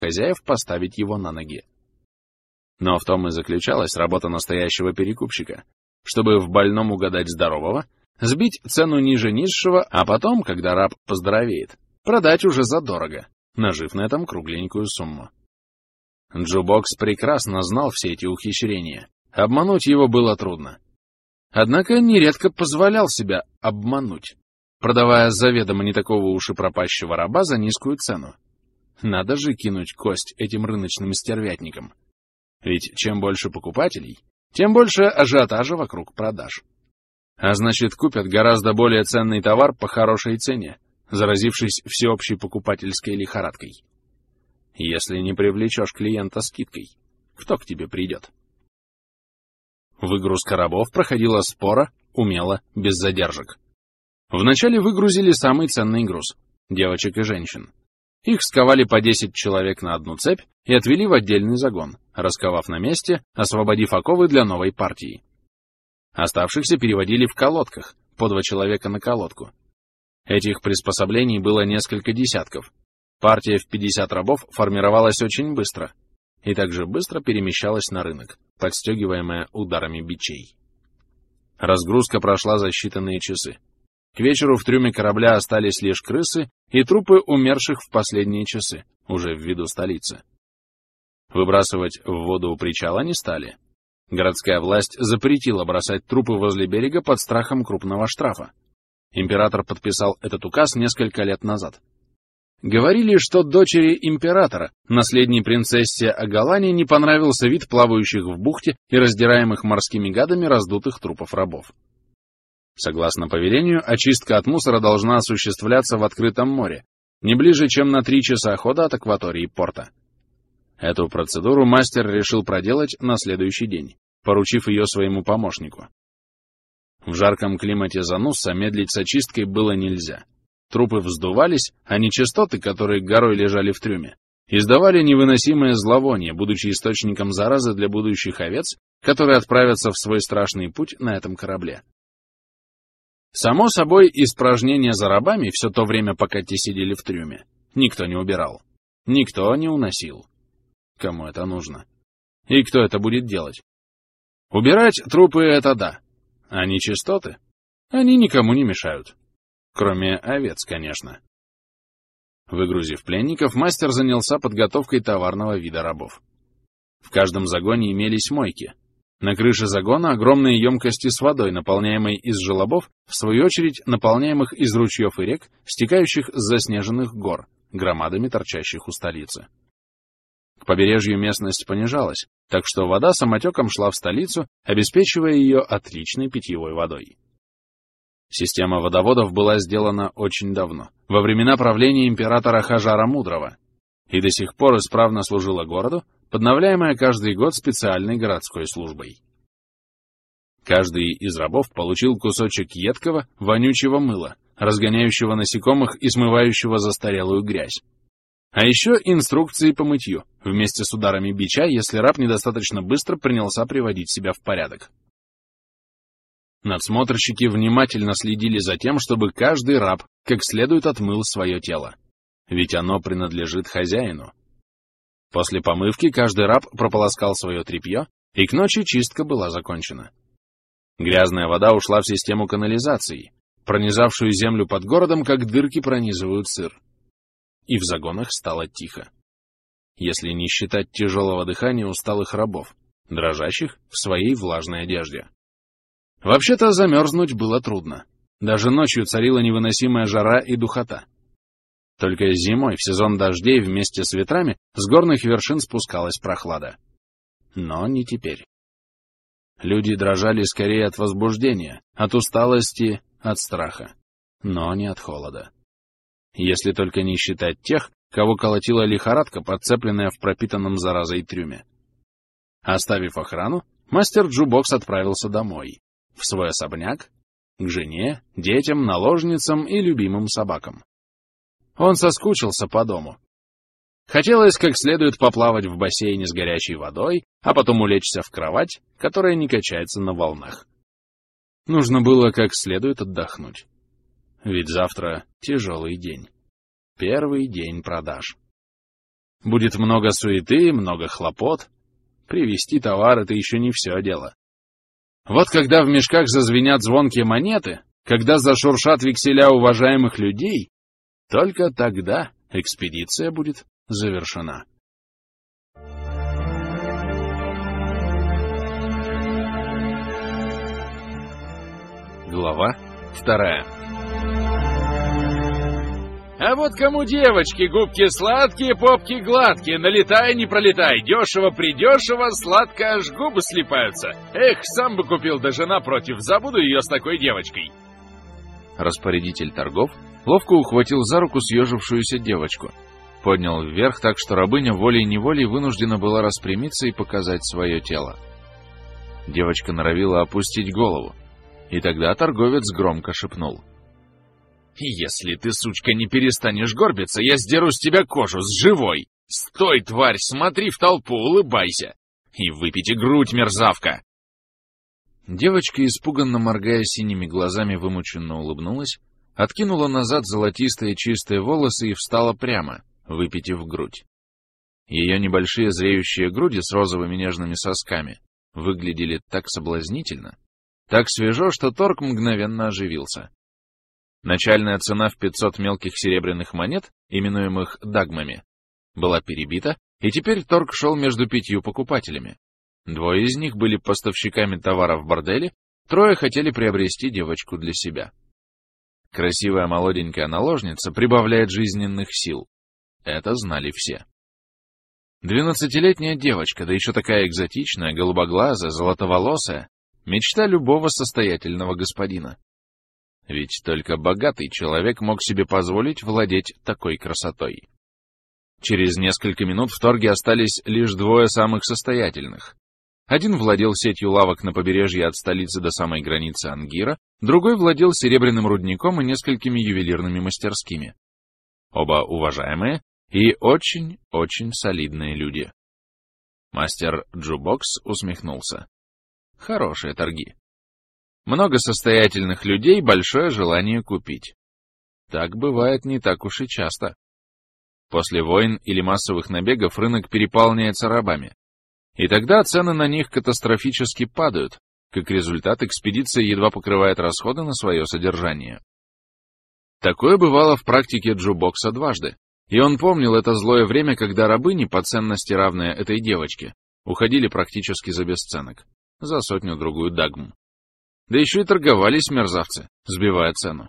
хозяев поставить его на ноги. Но в том и заключалась работа настоящего перекупщика, чтобы в больном угадать здорового, сбить цену ниже низшего, а потом, когда раб поздоровеет, продать уже задорого, нажив на этом кругленькую сумму. Джубокс прекрасно знал все эти ухищрения. Обмануть его было трудно. Однако нередко позволял себя обмануть, продавая заведомо не такого уж и пропащего раба за низкую цену. Надо же кинуть кость этим рыночным стервятникам. Ведь чем больше покупателей, тем больше ажиотажа вокруг продаж. А значит, купят гораздо более ценный товар по хорошей цене, заразившись всеобщей покупательской лихорадкой. Если не привлечешь клиента скидкой, кто к тебе придет? Выгрузка рабов проходила споро, умело, без задержек. Вначале выгрузили самый ценный груз — девочек и женщин. Их сковали по 10 человек на одну цепь и отвели в отдельный загон, расковав на месте, освободив оковы для новой партии. Оставшихся переводили в колодках, по 2 человека на колодку. Этих приспособлений было несколько десятков. Партия в 50 рабов формировалась очень быстро и также быстро перемещалась на рынок, подстегиваемая ударами бичей. Разгрузка прошла за считанные часы. К вечеру в трюме корабля остались лишь крысы и трупы умерших в последние часы, уже в виду столицы. Выбрасывать в воду у причала не стали. Городская власть запретила бросать трупы возле берега под страхом крупного штрафа. Император подписал этот указ несколько лет назад. Говорили, что дочери императора, наследней принцессе Агалане, не понравился вид плавающих в бухте и раздираемых морскими гадами раздутых трупов рабов. Согласно повелению, очистка от мусора должна осуществляться в открытом море, не ближе, чем на 3 часа хода от акватории порта. Эту процедуру мастер решил проделать на следующий день, поручив ее своему помощнику. В жарком климате Занусса медлить с очисткой было нельзя. Трупы вздувались, а нечистоты, которые горой лежали в трюме, издавали невыносимое зловоние, будучи источником заразы для будущих овец, которые отправятся в свой страшный путь на этом корабле. Само собой, испражнения за рабами все то время, пока те сидели в трюме, никто не убирал, никто не уносил. Кому это нужно? И кто это будет делать? Убирать трупы — это да, а нечистоты? Они никому не мешают. Кроме овец, конечно. Выгрузив пленников, мастер занялся подготовкой товарного вида рабов. В каждом загоне имелись мойки. На крыше загона огромные емкости с водой, наполняемой из желобов, в свою очередь наполняемых из ручьев и рек, стекающих с заснеженных гор, громадами торчащих у столицы. К побережью местность понижалась, так что вода самотеком шла в столицу, обеспечивая ее отличной питьевой водой. Система водоводов была сделана очень давно, во времена правления императора Хажара Мудрого, и до сих пор исправно служила городу, подновляемая каждый год специальной городской службой. Каждый из рабов получил кусочек едкого, вонючего мыла, разгоняющего насекомых и смывающего застарелую грязь. А еще инструкции по мытью, вместе с ударами бича, если раб недостаточно быстро принялся приводить себя в порядок. Надсмотрщики внимательно следили за тем, чтобы каждый раб как следует отмыл свое тело, ведь оно принадлежит хозяину. После помывки каждый раб прополоскал свое тряпье, и к ночи чистка была закончена. Грязная вода ушла в систему канализации, пронизавшую землю под городом, как дырки пронизывают сыр. И в загонах стало тихо. Если не считать тяжелого дыхания усталых рабов, дрожащих в своей влажной одежде. Вообще-то замерзнуть было трудно. Даже ночью царила невыносимая жара и духота. Только зимой, в сезон дождей, вместе с ветрами, с горных вершин спускалась прохлада. Но не теперь. Люди дрожали скорее от возбуждения, от усталости, от страха, но не от холода. Если только не считать тех, кого колотила лихорадка, подцепленная в пропитанном заразой трюме. Оставив охрану, мастер Джубокс отправился домой, в свой особняк, к жене, детям, наложницам и любимым собакам. Он соскучился по дому. Хотелось как следует поплавать в бассейне с горячей водой, а потом улечься в кровать, которая не качается на волнах. Нужно было как следует отдохнуть. Ведь завтра тяжелый день. Первый день продаж. Будет много суеты, много хлопот. Привезти товар — это еще не все дело. Вот когда в мешках зазвенят звонкие монеты, когда зашуршат векселя уважаемых людей, только тогда экспедиция будет завершена. Глава 2. А вот кому девочки, губки сладкие, попки гладкие, налетай, не пролетай, дешево-придешево, сладко аж губы слипаются. Эх, сам бы купил, да жена против, забуду ее с такой девочкой. Распорядитель торгов ловко ухватил за руку съежившуюся девочку, поднял вверх так, что рабыня волей-неволей вынуждена была распрямиться и показать свое тело. Девочка норовила опустить голову, и тогда торговец громко шепнул: «Если ты, сучка, не перестанешь горбиться, я сдеру с тебя кожу с живой! Стой, тварь, смотри в толпу, улыбайся! И выпейте грудь, мерзавка!» Девочка, испуганно моргая синими глазами, вымученно улыбнулась, откинула назад золотистые чистые волосы и встала прямо, выпитив грудь. Ее небольшие зреющие груди с розовыми нежными сосками выглядели так соблазнительно, так свежо, что торг мгновенно оживился. Начальная цена в 500 мелких серебряных монет, именуемых дагмами, была перебита, и теперь торг шел между 5 покупателями. 2 из них были поставщиками товара в борделе, 3 хотели приобрести девочку для себя. Красивая молоденькая наложница прибавляет жизненных сил. Это знали все. 12-летняя девочка, да еще такая экзотичная, голубоглазая, золотоволосая, мечта любого состоятельного господина. Ведь только богатый человек мог себе позволить владеть такой красотой. Через несколько минут в торге остались лишь 2 самых состоятельных. Один владел сетью лавок на побережье от столицы до самой границы Ангира, другой владел серебряным рудником и несколькими ювелирными мастерскими. Оба уважаемые и очень-очень солидные люди. Мастер Джубокс усмехнулся. Хорошие торги. Много состоятельных людей, большое желание купить. Так бывает не так уж и часто. После войн или массовых набегов рынок переполняется рабами. И тогда цены на них катастрофически падают, как результат экспедиция едва покрывает расходы на свое содержание. Такое бывало в практике Джубокса дважды, и он помнил это злое время, когда рабыни, по ценности равные этой девочке, уходили практически за бесценок, за 100-другую дагм. Да еще и торговались мерзавцы, сбивая цену.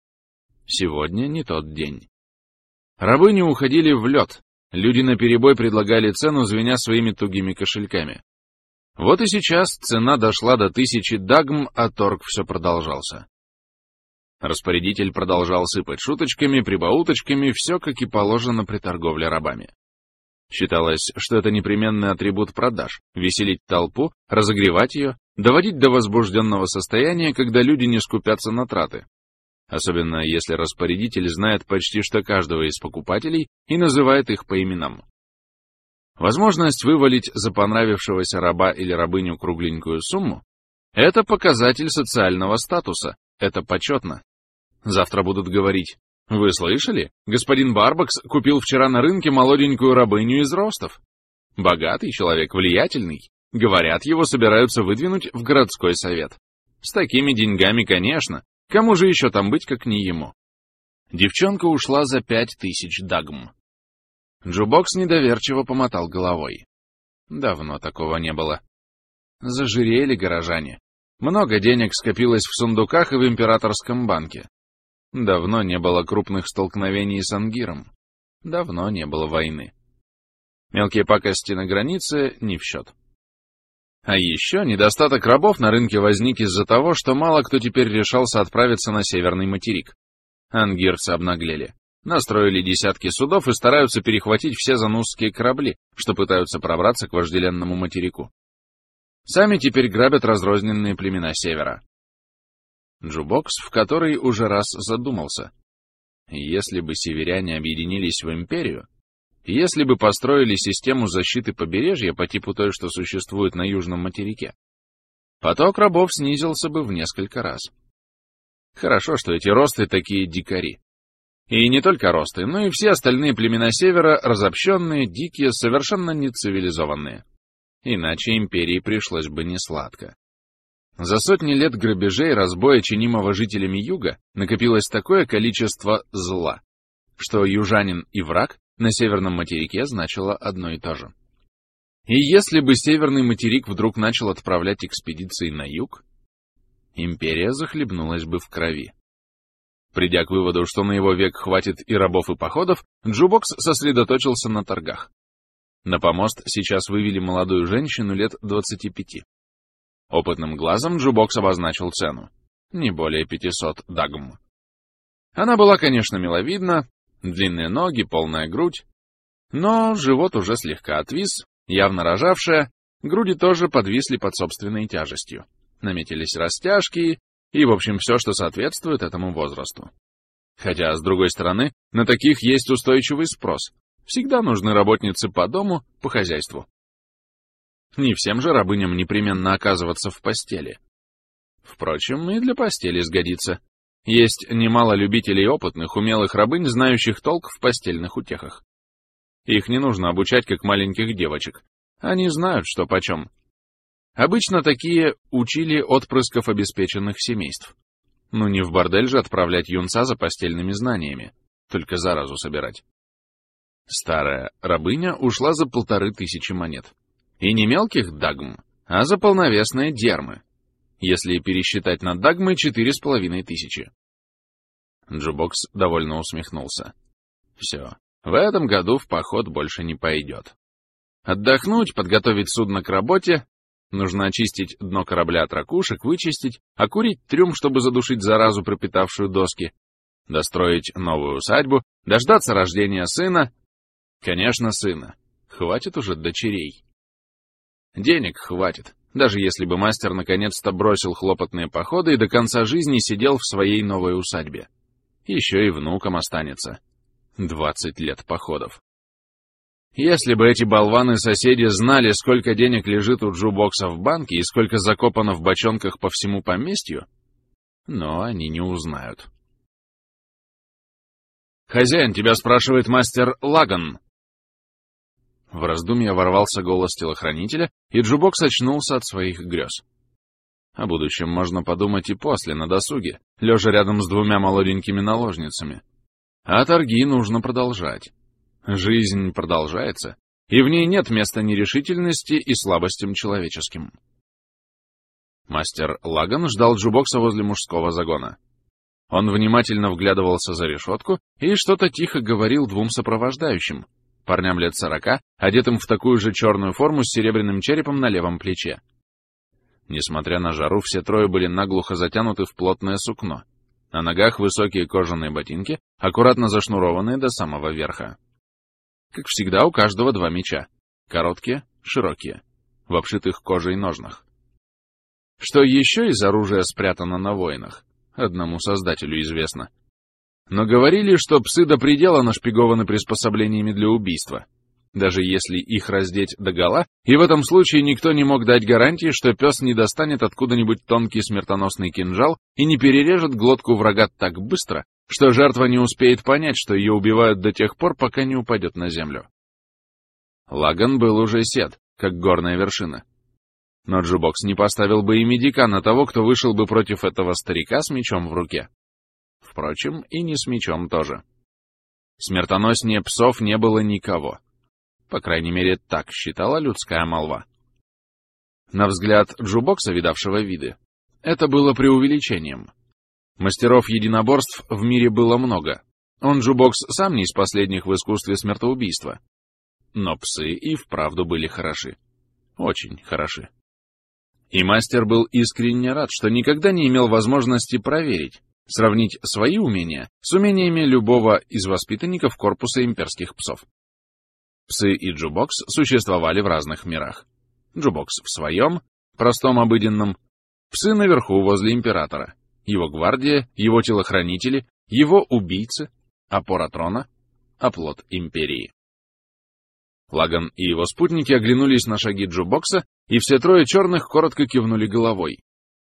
Сегодня не тот день. Рабыни уходили в лед, люди наперебой предлагали цену, звеня своими тугими кошельками. Вот и сейчас цена дошла до 1000 дагм, а торг все продолжался. Распорядитель продолжал сыпать шуточками, прибауточками, все как и положено при торговле рабами. Считалось, что это непременный атрибут продаж — веселить толпу, разогревать ее, доводить до возбужденного состояния, когда люди не скупятся на траты. Особенно если распорядитель знает почти что каждого из покупателей и называет их по именам. Возможность вывалить за понравившегося раба или рабыню кругленькую сумму — это показатель социального статуса, это почетно. Завтра будут говорить: «Вы слышали? Господин Барбакс купил вчера на рынке молоденькую рабыню из Ростов. Богатый человек, влиятельный. Говорят, его собираются выдвинуть в городской совет. С такими деньгами, конечно. Кому же еще там быть, как не ему?» Девчонка ушла за 5000 дагм. Джубокс недоверчиво помотал головой. Давно такого не было. Зажирели горожане. Много денег скопилось в сундуках и в императорском банке. Давно не было крупных столкновений с Ангиром. Давно не было войны. Мелкие пакости на границе не в счет. А еще недостаток рабов на рынке возник из-за того, что мало кто теперь решался отправиться на северный материк. Ангирцы обнаглели. Настроили десятки судов и стараются перехватить все занузские корабли, что пытаются пробраться к вожделенному материку. Сами теперь грабят разрозненные племена севера. Джубокс в который уже раз задумался. Если бы северяне объединились в империю, если бы построили систему защиты побережья по типу той, что существует на южном материке, поток рабов снизился бы в несколько раз. Хорошо, что эти росты такие дикари. И не только росты, но и все остальные племена Севера, разобщенные, дикие, совершенно нецивилизованные. Иначе империи пришлось бы несладко. За сотни лет грабежей, разбоя, чинимого жителями Юга, накопилось такое количество зла, что южанин и враг на северном материке значило одно и то же. И если бы северный материк вдруг начал отправлять экспедиции на юг, империя захлебнулась бы в крови. Придя к выводу, что на его век хватит и рабов, и походов, Джубокс сосредоточился на торгах. На помост сейчас вывели молодую женщину лет 25. Опытным глазом Джубокс обозначил цену. Не более 500 дагм. Она была, конечно, миловидна, длинные ноги, полная грудь, но живот уже слегка отвис, явно рожавшая, груди тоже подвисли под собственной тяжестью. Наметились растяжки и, в общем, все, что соответствует этому возрасту. Хотя, с другой стороны, на таких есть устойчивый спрос. Всегда нужны работницы по дому, по хозяйству. Не всем же рабыням непременно оказываться в постели. Впрочем, и для постели сгодится. Есть немало любителей опытных, умелых рабынь, знающих толк в постельных утехах. Их не нужно обучать, как маленьких девочек. Они знают, что почем. Обычно такие учили отпрысков обеспеченных семейств. Ну не в бордель же отправлять юнца за постельными знаниями, только заразу собирать. Старая рабыня ушла за 1500 монет. И не мелких дагм, а за полновесные дермы. Если пересчитать на дагмы, 4500. Джубокс довольно усмехнулся. Все, в этом году в поход больше не пойдет. Отдохнуть, подготовить судно к работе, нужно очистить дно корабля от ракушек, вычистить, окурить трюм, чтобы задушить заразу, пропитавшую доски, достроить новую усадьбу, дождаться рождения сына. Конечно, сына. Хватит уже дочерей. Денег хватит, даже если бы мастер наконец-то бросил хлопотные походы и до конца жизни сидел в своей новой усадьбе. Еще и внукам останется. 20 лет походов. Если бы эти болваны-соседи знали, сколько денег лежит у Джубокса в банке и сколько закопано в бочонках по всему поместью, но они не узнают. «Хозяин, тебя спрашивает мастер Лаган». В раздумье ворвался голос телохранителя, и Джубокс очнулся от своих грез. О будущем можно подумать и после, на досуге, лежа рядом с двумя молоденькими наложницами. А торги нужно продолжать. Жизнь продолжается, и в ней нет места нерешительности и слабостям человеческим. Мастер Лаган ждал Джубокса возле мужского загона. Он внимательно вглядывался за решетку и что-то тихо говорил двум сопровождающим, парням лет 40, одетым в такую же черную форму с серебряным черепом на левом плече. Несмотря на жару, все трое были наглухо затянуты в плотное сукно. На ногах высокие кожаные ботинки, аккуратно зашнурованные до самого верха. Как всегда, у каждого 2 меча. Короткие, широкие, в обшитых кожей ножнах. Что еще из оружия спрятано на воинах, одному создателю известно. Но говорили, что псы до предела нашпигованы приспособлениями для убийства, даже если их раздеть догола, и в этом случае никто не мог дать гарантии, что пес не достанет откуда-нибудь тонкий смертоносный кинжал и не перережет глотку врага так быстро, что жертва не успеет понять, что ее убивают до тех пор, пока не упадет на землю. Лаган был уже сед, как горная вершина. Но Джубокс не поставил бы и медика на того, кто вышел бы против этого старика с мечом в руке. Впрочем, и не с мечом тоже. Смертоноснее псов не было никого. По крайней мере, так считала людская молва. На взгляд Джубокса, видавшего виды, это было преувеличением. Мастеров единоборств в мире было много. Он, Джубокс, сам не из последних в искусстве смертоубийства. Но псы и вправду были хороши. Очень хороши. И мастер был искренне рад, что никогда не имел возможности проверить, сравнить свои умения с умениями любого из воспитанников корпуса имперских псов. Псы и Джубокс существовали в разных мирах. Джубокс в своем, простом обыденном, псы наверху возле императора, его гвардия, его телохранители, его убийцы, опора трона, оплот империи. Лаган и его спутники оглянулись на шаги Джубокса, и все трое черных коротко кивнули головой.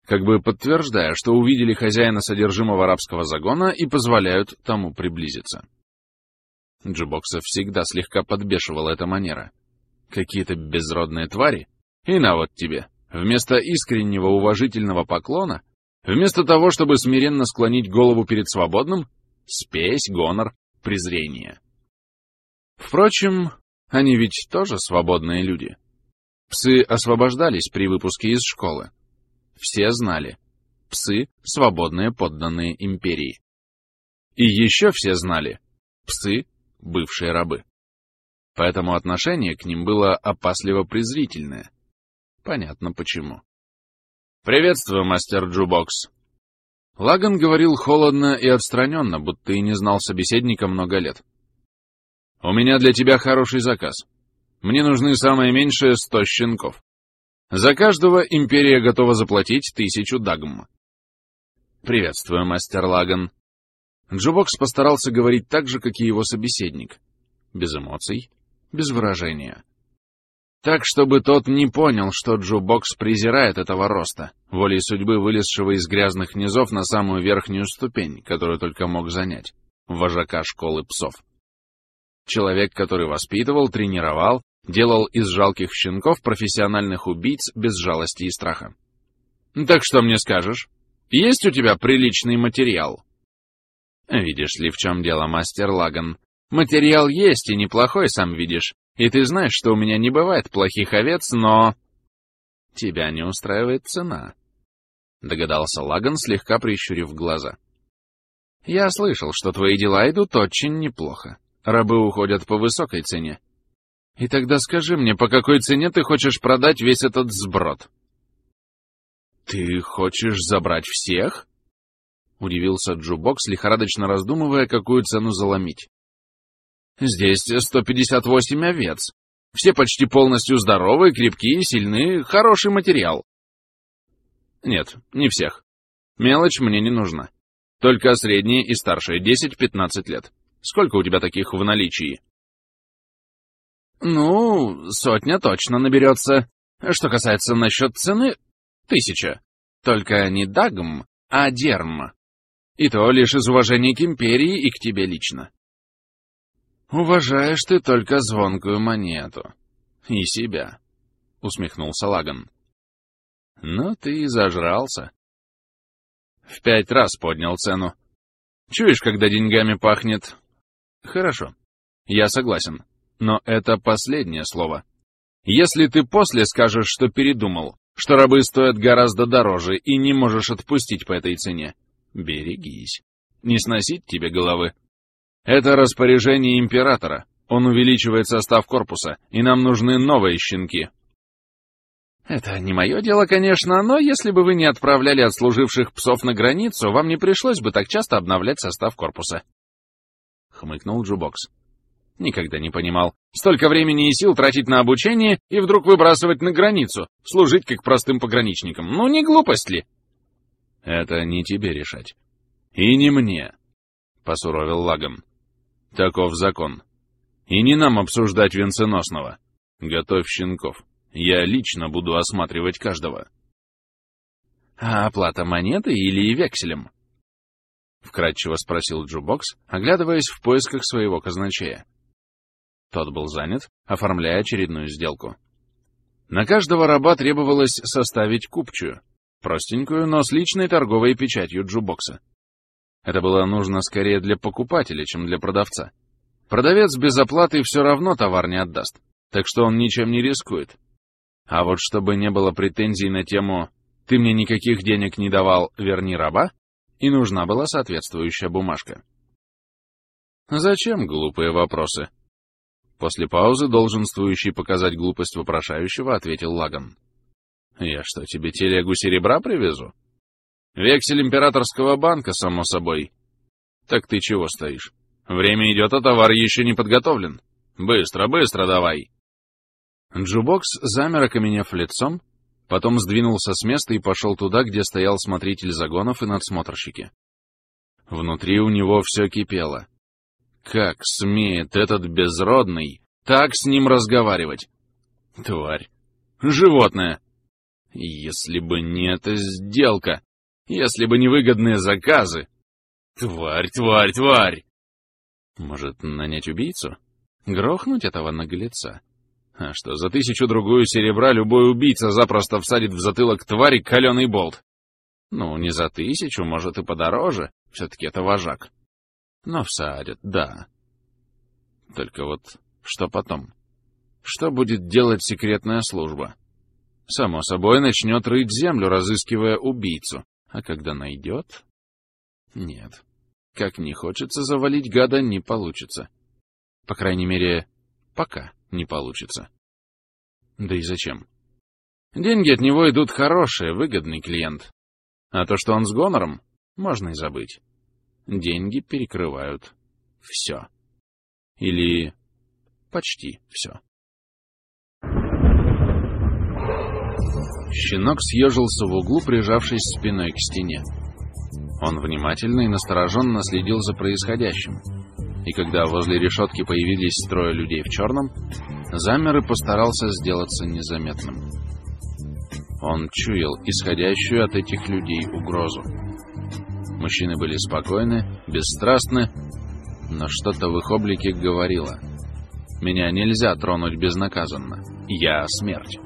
как бы подтверждая, что увидели хозяина содержимого рабского загона и позволяют тому приблизиться. Джубокса всегда слегка подбешивала эта манера. Какие-то безродные твари, и на вот тебе, вместо искреннего уважительного поклона, вместо того, чтобы смиренно склонить голову перед свободным, спесь, гонор, презрение. Впрочем, они ведь тоже свободные люди. Псы освобождались при выпуске из школы. Все знали. Псы — свободные подданные империи. И еще все знали. Псы — бывшие рабы. Поэтому отношение к ним было опасливо-презрительное. Понятно почему. «Приветствую, мастер Джубокс!» Лаган говорил холодно и отстраненно, будто и не знал собеседника много лет. «У меня для тебя хороший заказ. Мне нужны самое меньшее 100 щенков. За каждого империя готова заплатить 1000 дагм». «Приветствую, мастер Лаган». Джубокс постарался говорить так же, как и его собеседник. Без эмоций, без выражения. Так, чтобы тот не понял, что Джубокс презирает этого роста, волей судьбы вылезшего из грязных низов на самую верхнюю ступень, которую только мог занять, вожака школы псов. Человек, который воспитывал, тренировал, делал из жалких щенков профессиональных убийц без жалости и страха. «Так что мне скажешь? Есть у тебя приличный материал?» «Видишь ли, в чем дело, мастер Лаган? Материал есть и неплохой, сам видишь. И ты знаешь, что у меня не бывает плохих овец, но...» «Тебя не устраивает цена», — догадался Лаган, слегка прищурив глаза. «Я слышал, что твои дела идут очень неплохо. Рабы уходят по высокой цене. И тогда скажи мне, по какой цене ты хочешь продать весь этот сброд?» «Ты хочешь забрать всех?» — удивился Джубокс, лихорадочно раздумывая, какую цену заломить. «Здесь 158 овец. Все почти полностью здоровые, крепкие, сильные, хороший материал». «Нет, не всех. Мелочь мне не нужна. Только средние и старшие, 10-15 лет. Сколько у тебя таких в наличии?» «Ну, 100 точно наберется. Что касается насчет цены, 1000. Только не дагм, а дерм. И то лишь из уважения к империи и к тебе лично». «Уважаешь ты только звонкую монету. И себя», — усмехнулся Лаган. «Ну ты и зажрался. В 5 раз поднял цену. Чуешь, когда деньгами пахнет? Хорошо, я согласен. Но это последнее слово. Если ты после скажешь, что передумал, что рабы стоят гораздо дороже и не можешь отпустить по этой цене, берегись. Не сносить тебе головы. Это распоряжение императора. Он увеличивает состав корпуса, и нам нужны новые щенки». «Это не мое дело, конечно, но если бы вы не отправляли отслуживших псов на границу, вам не пришлось бы так часто обновлять состав корпуса», — хмыкнул Джубокс. «Никогда не понимал. Столько времени и сил тратить на обучение и вдруг выбрасывать на границу, служить как простым пограничникам. Ну, не глупость ли?» «Это не тебе решать. И не мне», — посуровил Лаган. «Таков закон. И не нам обсуждать венценосного. Готовь щенков. Я лично буду осматривать каждого». «А оплата монеты или векселем?» — вкратчиво спросил Джубокс, оглядываясь в поисках своего казначея. Тот был занят, оформляя очередную сделку. На каждого раба требовалось составить купчую, простенькую, но с личной торговой печатью Джубокса. Это было нужно скорее для покупателя, чем для продавца. Продавец без оплаты все равно товар не отдаст, так что он ничем не рискует. А вот чтобы не было претензий на тему «ты мне никаких денег не давал, верни раба», и нужна была соответствующая бумажка. «Зачем глупые вопросы?» После паузы, долженствующий показать глупость вопрошающего, ответил Лаган. «Я что, тебе телегу серебра привезу? Вексель императорского банка, само собой. Так ты чего стоишь? Время идет, а товар еще не подготовлен. Быстро, быстро давай!» Джубокс замер, окаменев лицом, потом сдвинулся с места и пошел туда, где стоял смотритель загонов и надсмотрщики. Внутри у него все кипело. Как смеет этот безродный так с ним разговаривать? Тварь! Животное! Если бы не эта сделка, если бы не выгодные заказы. Тварь, тварь, тварь! Может, нанять убийцу? Грохнуть этого наглеца? А что, за 1000-другую серебра любой убийца запросто всадит в затылок твари каленый болт. Ну, не за 1000, может, и подороже. Все-таки это вожак. Но всадят, да. Только вот что потом? Что будет делать секретная служба? Само собой, начнет рыть землю, разыскивая убийцу. А когда найдет? Нет. Как не хочется завалить гада, не получится. По крайней мере, пока не получится. Да и зачем? Деньги от него идут хорошие, выгодный клиент. А то, что он с гонором, можно и забыть. Деньги перекрывают все. Или почти все. Щенок съежился в углу, прижавшись спиной к стене. Он внимательно и настороженно следил за происходящим, и когда возле решетки появились 3 людей в черном, замер и постарался сделаться незаметным. Он чуял исходящую от этих людей угрозу. Мужчины были спокойны, бесстрастны, но что-то в их облике говорило: «Меня нельзя тронуть безнаказанно. Я смерть».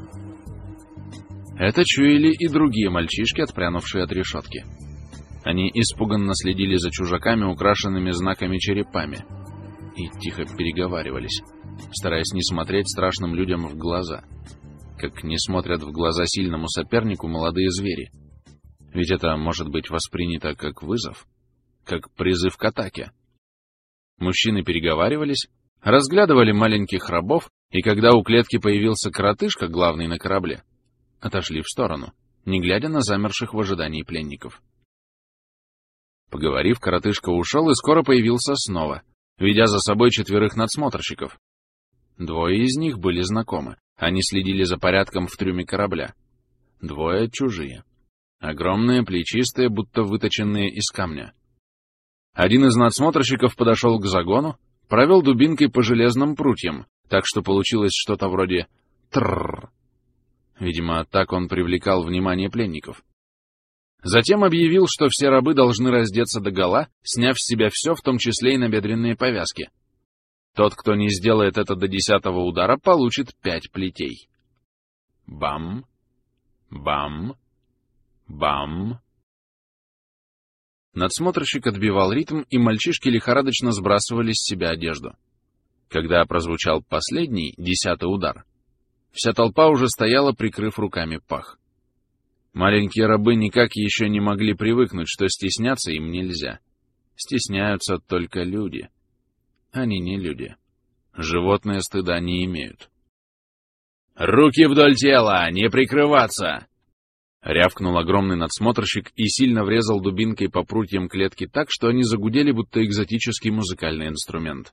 Это чуяли и другие мальчишки, отпрянувшие от решетки. Они испуганно следили за чужаками, украшенными знаками черепами, и тихо переговаривались, стараясь не смотреть страшным людям в глаза, как не смотрят в глаза сильному сопернику молодые звери. Ведь это может быть воспринято как вызов, как призыв к атаке. Мужчины переговаривались, разглядывали маленьких рабов, и когда у клетки появился коротышка, главный на корабле, отошли в сторону, не глядя на замерших в ожидании пленников. Поговорив, коротышка ушел и скоро появился снова, ведя за собой 4 надсмотрщиков. 2 из них были знакомы, они следили за порядком в трюме корабля. 2 чужие, огромные, плечистые, будто выточенные из камня. Один из надсмотрщиков подошел к загону, провел дубинкой по железным прутьям, так что получилось что-то вроде «трррр». Видимо, так он привлекал внимание пленников. Затем объявил, что все рабы должны раздеться догола, сняв с себя все, в том числе и набедренные повязки. Тот, кто не сделает это до 10-го удара, получит 5 плетей. Бам! Бам! Бам! Надсмотрщик отбивал ритм, и мальчишки лихорадочно сбрасывали с себя одежду. Когда прозвучал последний, 10-й удар, вся толпа уже стояла, прикрыв руками пах. Маленькие рабы никак еще не могли привыкнуть, что стесняться им нельзя. Стесняются только люди. Они не люди. Животные стыда не имеют. «Руки вдоль тела! Не прикрываться!» Рявкнул огромный надсмотрщик и сильно врезал дубинкой по прутьям клетки так, что они загудели, будто экзотический музыкальный инструмент.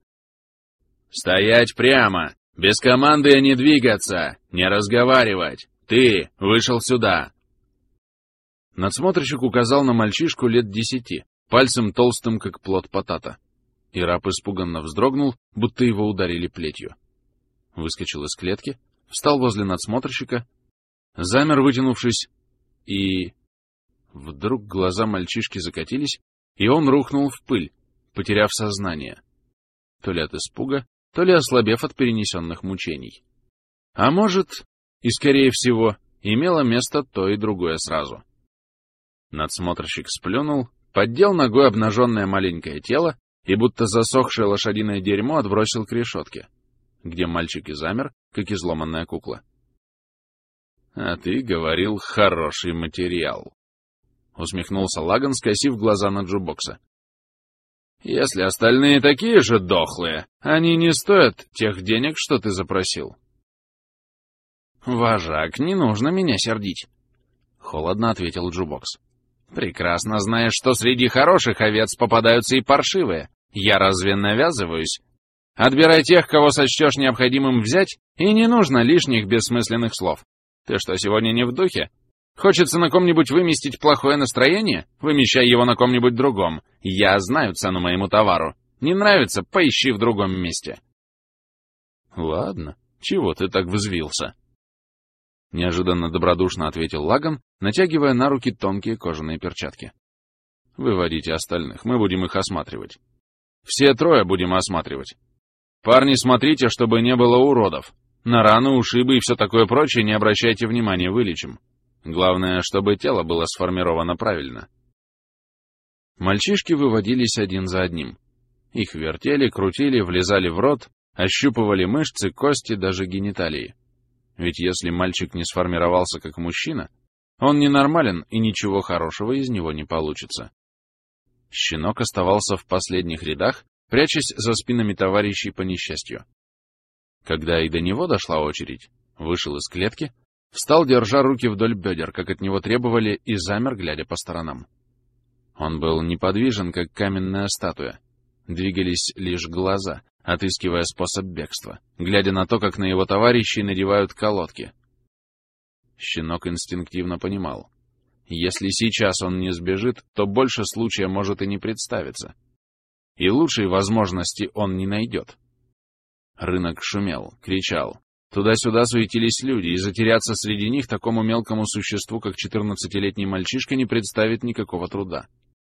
«Стоять прямо! Без команды не двигаться! Не разговаривать! Ты вышел сюда!» Надсмотрщик указал на мальчишку лет 10, пальцем толстым, как плод потата. И раб испуганно вздрогнул, будто его ударили плетью. Выскочил из клетки, встал возле надсмотрщика, замер, вытянувшись, и... Вдруг глаза мальчишки закатились, и он рухнул в пыль, потеряв сознание. То ли от испуга, то ли ослабев от перенесенных мучений. А может, и скорее всего, имело место то и другое сразу. Надсмотрщик сплюнул, поддел ногой обнаженное маленькое тело и будто засохшее лошадиное дерьмо отбросил к решетке, где мальчик и замер, как изломанная кукла. — А ты говорил, хороший материал, — усмехнулся Лаган, скосив глаза на джубокса. — Если остальные такие же дохлые, они не стоят тех денег, что ты запросил. — Вожак, не нужно меня сердить, — холодно ответил джубокс. — Прекрасно знаешь, что среди хороших овец попадаются и паршивые. Я разве навязываюсь? Отбирай тех, кого сочтешь необходимым взять, и не нужно лишних бессмысленных слов. Ты что, сегодня не в духе? Хочется на ком-нибудь выместить плохое настроение? Вымещай его на ком-нибудь другом. Я знаю цену моему товару. Не нравится? Поищи в другом месте. Ладно, чего ты так взвился? Неожиданно добродушно ответил Лаган, натягивая на руки тонкие кожаные перчатки. Выводите остальных, мы будем их осматривать. Все трое будем осматривать. Парни, смотрите, чтобы не было уродов. На раны, ушибы и все такое прочее не обращайте внимания, вылечим. Главное, чтобы тело было сформировано правильно. Мальчишки выводились один за одним. Их вертели, крутили, влезали в рот, ощупывали мышцы, кости, даже гениталии. Ведь если мальчик не сформировался как мужчина, он ненормален, и ничего хорошего из него не получится. Щенок оставался в последних рядах, прячась за спинами товарищей по несчастью. Когда и до него дошла очередь, вышел из клетки, встал, держа руки вдоль бедер, как от него требовали, и замер, глядя по сторонам. Он был неподвижен, как каменная статуя. Двигались лишь глаза, отыскивая способ бегства, глядя на то, как на его товарищей надевают колодки. Щенок инстинктивно понимал, если сейчас он не сбежит, то больше случая может и не представиться. И лучшей возможности он не найдет. Рынок шумел, кричал. Туда-сюда суетились люди, и затеряться среди них такому мелкому существу, как 14-летний мальчишка, не представит никакого труда.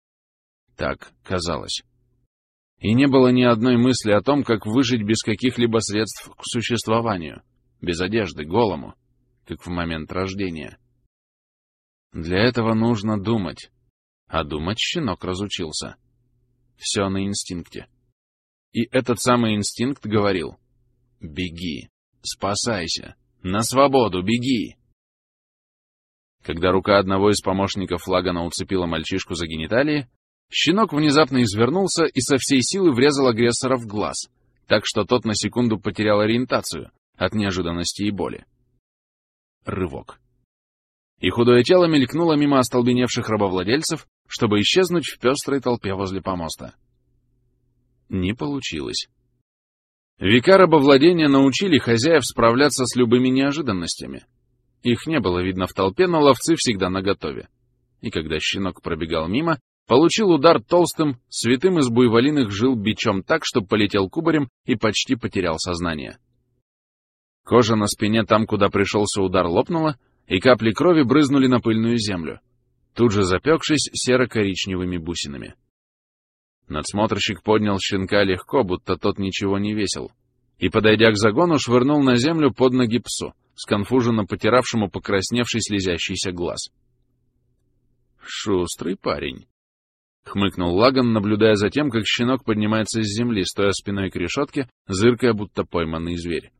Так казалось. И не было ни одной мысли о том, как выжить без каких-либо средств к существованию, без одежды, голому, как в момент рождения. Для этого нужно думать. А думать щенок разучился. Все на инстинкте. И этот самый инстинкт говорил: «Беги, спасайся, на свободу беги!» Когда рука одного из помощников Лагана уцепила мальчишку за гениталии, щенок внезапно извернулся и со всей силы врезал агрессора в глаз, так что тот на секунду потерял ориентацию от неожиданности и боли. Рывок. И худое тело мелькнуло мимо остолбеневших рабовладельцев, чтобы исчезнуть в пестрой толпе возле помоста. Не получилось. Века рабовладения научили хозяев справляться с любыми неожиданностями. Их не было видно в толпе, но ловцы всегда наготове. И когда щенок пробегал мимо, получил удар толстым, свитым из буйволиных жил бичом так, что полетел кубарем и почти потерял сознание. Кожа на спине там, куда пришелся удар, лопнула, и капли крови брызнули на пыльную землю, тут же запекшись серо-коричневыми бусинами. Надсмотрщик поднял щенка легко, будто тот ничего не весил, и, подойдя к загону, швырнул на землю под ноги псу, сконфуженно потиравшему покрасневший слезящийся глаз. «Шустрый парень», — хмыкнул Лаган, наблюдая за тем, как щенок поднимается с земли, стоя спиной к решетке, зыркая, будто пойманный зверь.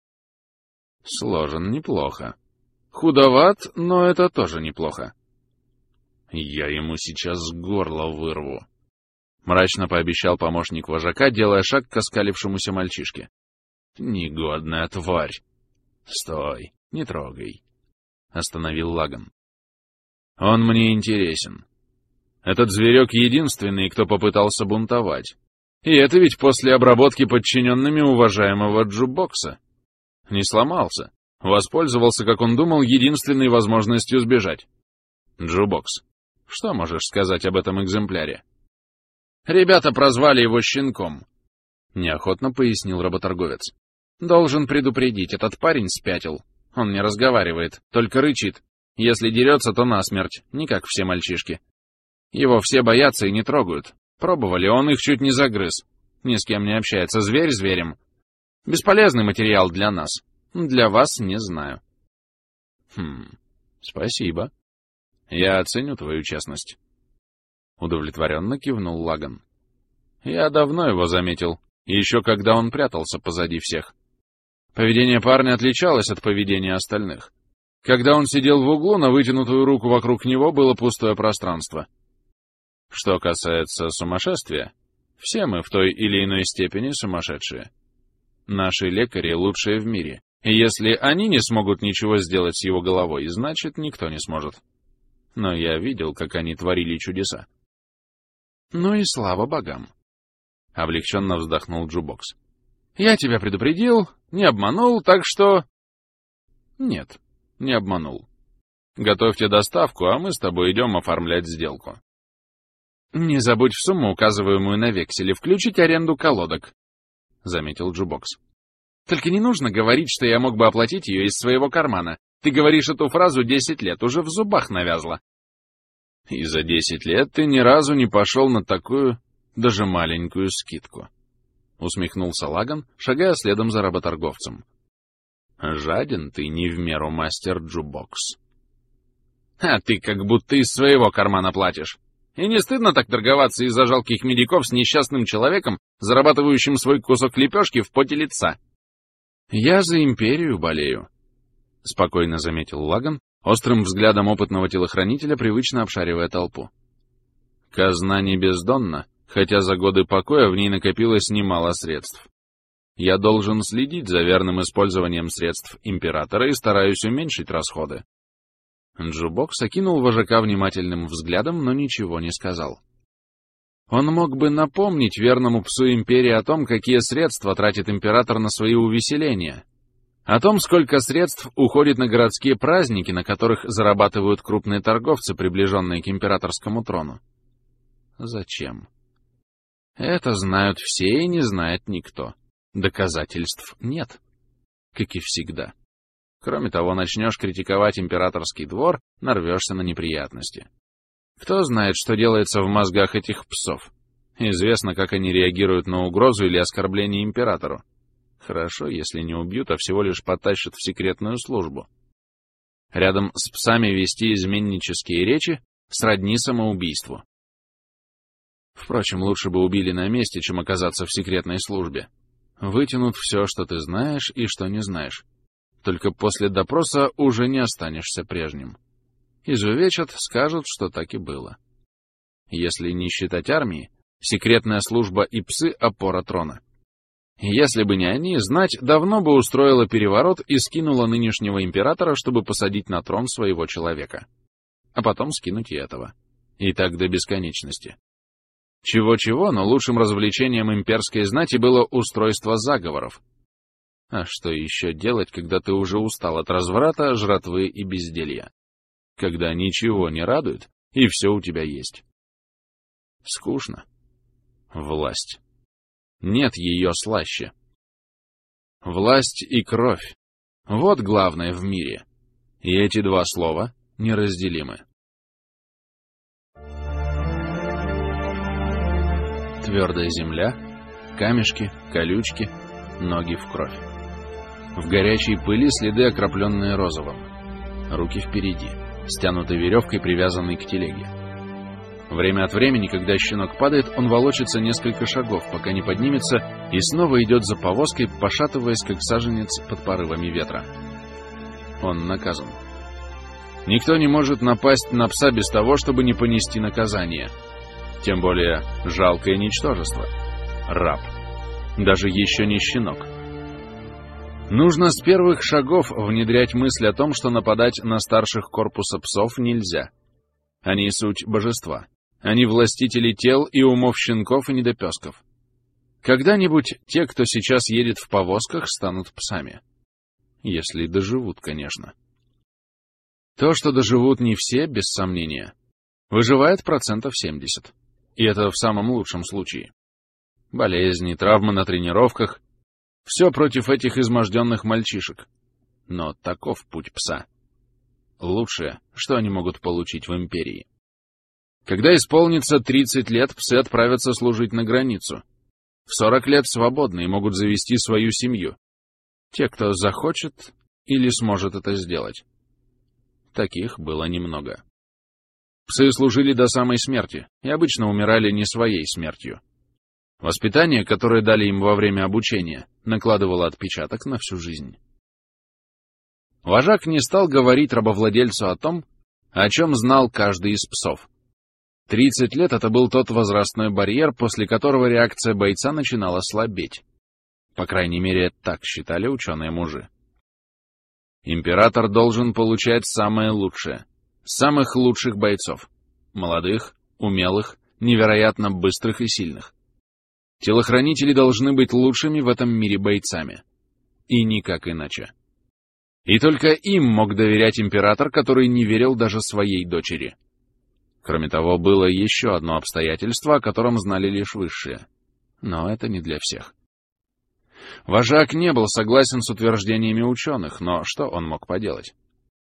«Сложен неплохо. Худоват, но это тоже неплохо. Я ему сейчас горло вырву», — мрачно пообещал помощник вожака, делая шаг к оскалившемуся мальчишке. «Негодная тварь! Стой, не трогай!» — остановил Лаган. «Он мне интересен. Этот зверек единственный, кто попытался бунтовать. И это ведь после обработки подчиненными уважаемого Джубокса. Не сломался. Воспользовался, как он думал, единственной возможностью сбежать. Джубокс, что можешь сказать об этом экземпляре?» «Ребята прозвали его щенком», — неохотно пояснил работорговец. «Должен предупредить, этот парень спятил. Он не разговаривает, только рычит. Если дерется, то насмерть, не как все мальчишки. Его все боятся и не трогают. Пробовали, он их чуть не загрыз. Ни с кем не общается, зверь зверем. Бесполезный материал для нас. Для вас не знаю». Спасибо. Я оценю твою честность. Удовлетворенно кивнул Лаган. Я давно его заметил, еще когда он прятался позади всех. Поведение парня отличалось от поведения остальных. Когда он сидел в углу, на вытянутую руку вокруг него было пустое пространство. Что касается сумасшествия, все мы в той или иной степени сумасшедшие. Наши лекари лучшие в мире, и если они не смогут ничего сделать с его головой, значит, никто не сможет. Но я видел, как они творили чудеса. Ну и слава богам. Облегченно вздохнул Джубокс. Я тебя предупредил, не обманул, так что... Нет, не обманул. Готовьте доставку, а мы с тобой идем оформлять сделку. Не забудь в сумму, указываемую на векселе, включить аренду колодок, заметил Джубокс. Только не нужно говорить, что я мог бы оплатить ее из своего кармана. Ты говоришь эту фразу 10 лет, уже в зубах навязла. И за 10 лет ты ни разу не пошел на такую, даже маленькую скидку. Усмехнулся Лаган, шагая следом за работорговцем. Жаден ты не в меру, мастер Джубокс. А ты как будто из своего кармана платишь. И не стыдно так торговаться из-за жалких медиков с несчастным человеком, зарабатывающим свой кусок лепешки в поте лица? Я за империю болею, — спокойно заметил Лаган, острым взглядом опытного телохранителя, привычно обшаривая толпу. Казна не бездонна, хотя за годы покоя в ней накопилось немало средств. Я должен следить за верным использованием средств императора и стараюсь уменьшить расходы. Джубокс окинул вожака внимательным взглядом, но ничего не сказал. Он мог бы напомнить верному псу империи о том, какие средства тратит император на свои увеселения, о том, сколько средств уходит на городские праздники, на которых зарабатывают крупные торговцы, приближенные к императорскому трону. Зачем? Это знают все и не знает никто. Доказательств нет, как и всегда. Кроме того, начнешь критиковать императорский двор, нарвешься на неприятности. Кто знает, что делается в мозгах этих псов? Известно, как они реагируют на угрозу или оскорбление императору. Хорошо, если не убьют, а всего лишь потащат в секретную службу. Рядом с псами вести изменнические речи сродни самоубийству. Впрочем, лучше бы убили на месте, чем оказаться в секретной службе. Вытянут все, что ты знаешь и что не знаешь. Только после допроса уже не останешься прежним. Изувечат, скажут, что так и было. Если не считать армии, секретная служба и псы — опора трона. Если бы не они, знать давно бы устроила переворот и скинула нынешнего императора, чтобы посадить на трон своего человека. А потом скинуть и этого. И так до бесконечности. Чего-чего, но лучшим развлечением имперской знати было устройство заговоров. А что еще делать, когда ты уже устал от разврата, жратвы и безделья? Когда ничего не радует, и все у тебя есть. Скучно. Власть. Нет ее слаще. Власть и кровь. Вот главное в мире. И эти два слова неразделимы. Твердая земля, камешки, колючки, ноги в кровь. В горячей пыли следы, окропленные розовым. Руки впереди, стянутой веревкой, привязанной к телеге. Время от времени, когда щенок падает, он волочится несколько шагов, пока не поднимется, и снова идет за повозкой, пошатываясь, как саженец под порывами ветра. Он наказан. Никто не может напасть на пса без того, чтобы не понести наказание. Тем более жалкое ничтожество. Раб. Даже еще не щенок. Нужно с первых шагов внедрять мысль о том, что нападать на старших корпуса псов нельзя. Они суть божества. Они властители тел и умов щенков и недопесков. Когда-нибудь те, кто сейчас едет в повозках, станут псами. Если доживут, конечно. То, что доживут не все, без сомнения, выживает 70%. И это в самом лучшем случае. Болезни, травмы на тренировках — все против этих изможденных мальчишек. Но таков путь пса. Лучшее, что они могут получить в империи. Когда исполнится 30 лет, псы отправятся служить на границу. В 40 лет свободны и могут завести свою семью. Те, кто захочет или сможет это сделать. Таких было немного. Псы служили до самой смерти и обычно умирали не своей смертью. Воспитание, которое дали им во время обучения, накладывало отпечаток на всю жизнь. Вожак не стал говорить рабовладельцу о том, о чем знал каждый из псов. 30 лет — это был тот возрастной барьер, после которого реакция бойца начинала слабеть. По крайней мере, так считали ученые-мужи. Император должен получать самое лучшее. Самых лучших бойцов. Молодых, умелых, невероятно быстрых и сильных. Телохранители должны быть лучшими в этом мире бойцами. И никак иначе. И только им мог доверять император, который не верил даже своей дочери. Кроме того, было еще одно обстоятельство, о котором знали лишь высшие. Но это не для всех. Вожак не был согласен с утверждениями ученых, но что он мог поделать?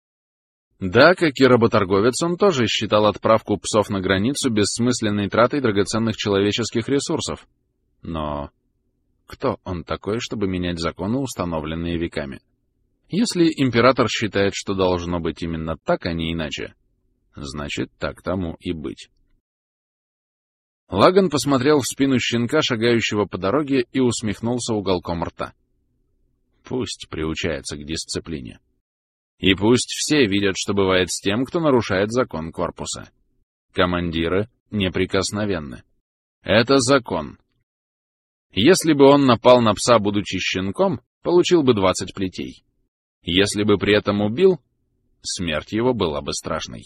Да, как и работорговец, он тоже считал отправку псов на границу бессмысленной тратой драгоценных человеческих ресурсов. Но кто он такой, чтобы менять законы, установленные веками? Если император считает, что должно быть именно так, а не иначе, значит, так тому и быть. Лаган посмотрел в спину щенка, шагающего по дороге, и усмехнулся уголком рта. Пусть приучается к дисциплине. И пусть все видят, что бывает с тем, кто нарушает закон корпуса. Командиры неприкосновенны. Это закон. Если бы он напал на пса, будучи щенком, получил бы 20 плетей. Если бы при этом убил, смерть его была бы страшной.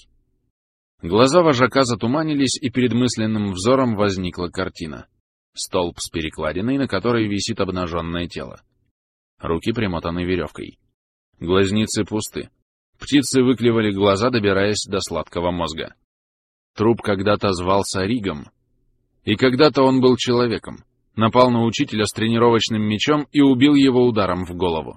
Глаза вожака затуманились, и перед мысленным взором возникла картина. Столб с перекладиной, на которой висит обнаженное тело. Руки примотаны веревкой. Глазницы пусты. Птицы выклевали глаза, добираясь до сладкого мозга. Труп когда-то звался Ригом. И когда-то он был человеком. Напал на учителя с тренировочным мечом и убил его ударом в голову.